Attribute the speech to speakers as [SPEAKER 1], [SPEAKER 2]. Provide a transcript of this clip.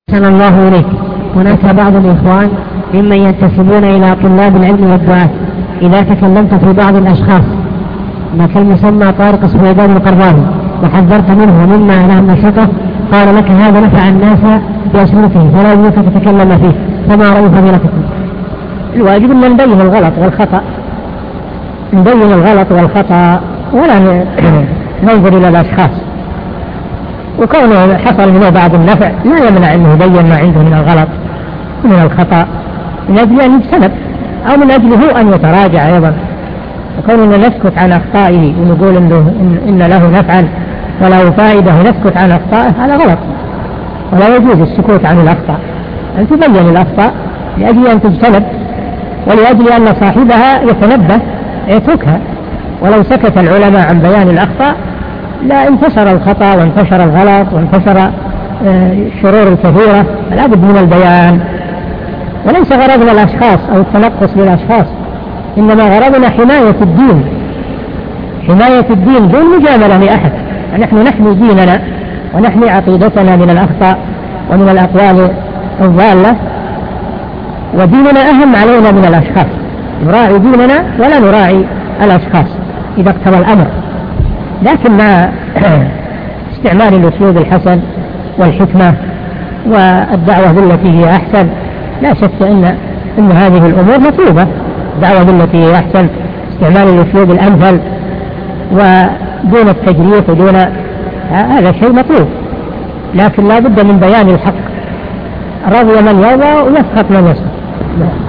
[SPEAKER 1] أحسن الله إليك. هناك بعض الإخوان ممن ينتسبون إلى طلاب العلم والدعاة إذا تكلمت في بعض الأشخاص كالمسمى طارق السويداني القرضاوي وحذرت منه مما له نشطه قال لك هذا نفع الناس بأشرته فلا يجوز تتكلم فيه، فما رأي فضيلتكم؟
[SPEAKER 2] الواجب أن نبين الغلط والخطأ، نبين الغلط والخطأ ولا ننظر إلى الأشخاص، وكونه حصل منه بعض النفع لا يمنع أنه يبين ما عنده من الغلط ومن الخطأ من أجل أن يجتنب أو من أجله أن يتراجع أيضا. وكوننا نسكت عن أخطائه ونقول إن له نفعا وله فائدة ونسكت عن أخطائه هذا غلط، ولا يجوز السكوت عن الأخطاء، أن تبين الأخطاء لأجل أن تجتنب ولأجل أن صاحبها يتنبه يتركها. ولو سكت العلماء عن بيان الأخطاء لا انتشر الخطأ وانتشر الغلط وانتشر الشرور الكثيرة، فلا بد من البيان. وليس غرضنا الأشخاص أو التنقص للأشخاص، إنما غرضنا حماية الدين، حماية الدين دون مجاملة لأحد. نحن نحمي ديننا ونحمي عقيدتنا من الأخطاء ومن الأقوال الضالة، وديننا أهم علينا من الأشخاص، نراعي ديننا ولا نراعي الأشخاص إذا اقتضى الأمر، لكن مع استعمال الأسلوب الحسن والحكمة والدعوة بالتي هي أحسن. لا شك أن هذه الأمور مطلوبة، الدعوة بالتي هي أحسن، استعمال الأسلوب الأمثل ودون التجريح ودون هذا شيء مطلوب، لكن لا بد من بيان الحق، رضي من يرضى ويسخط من يسخط.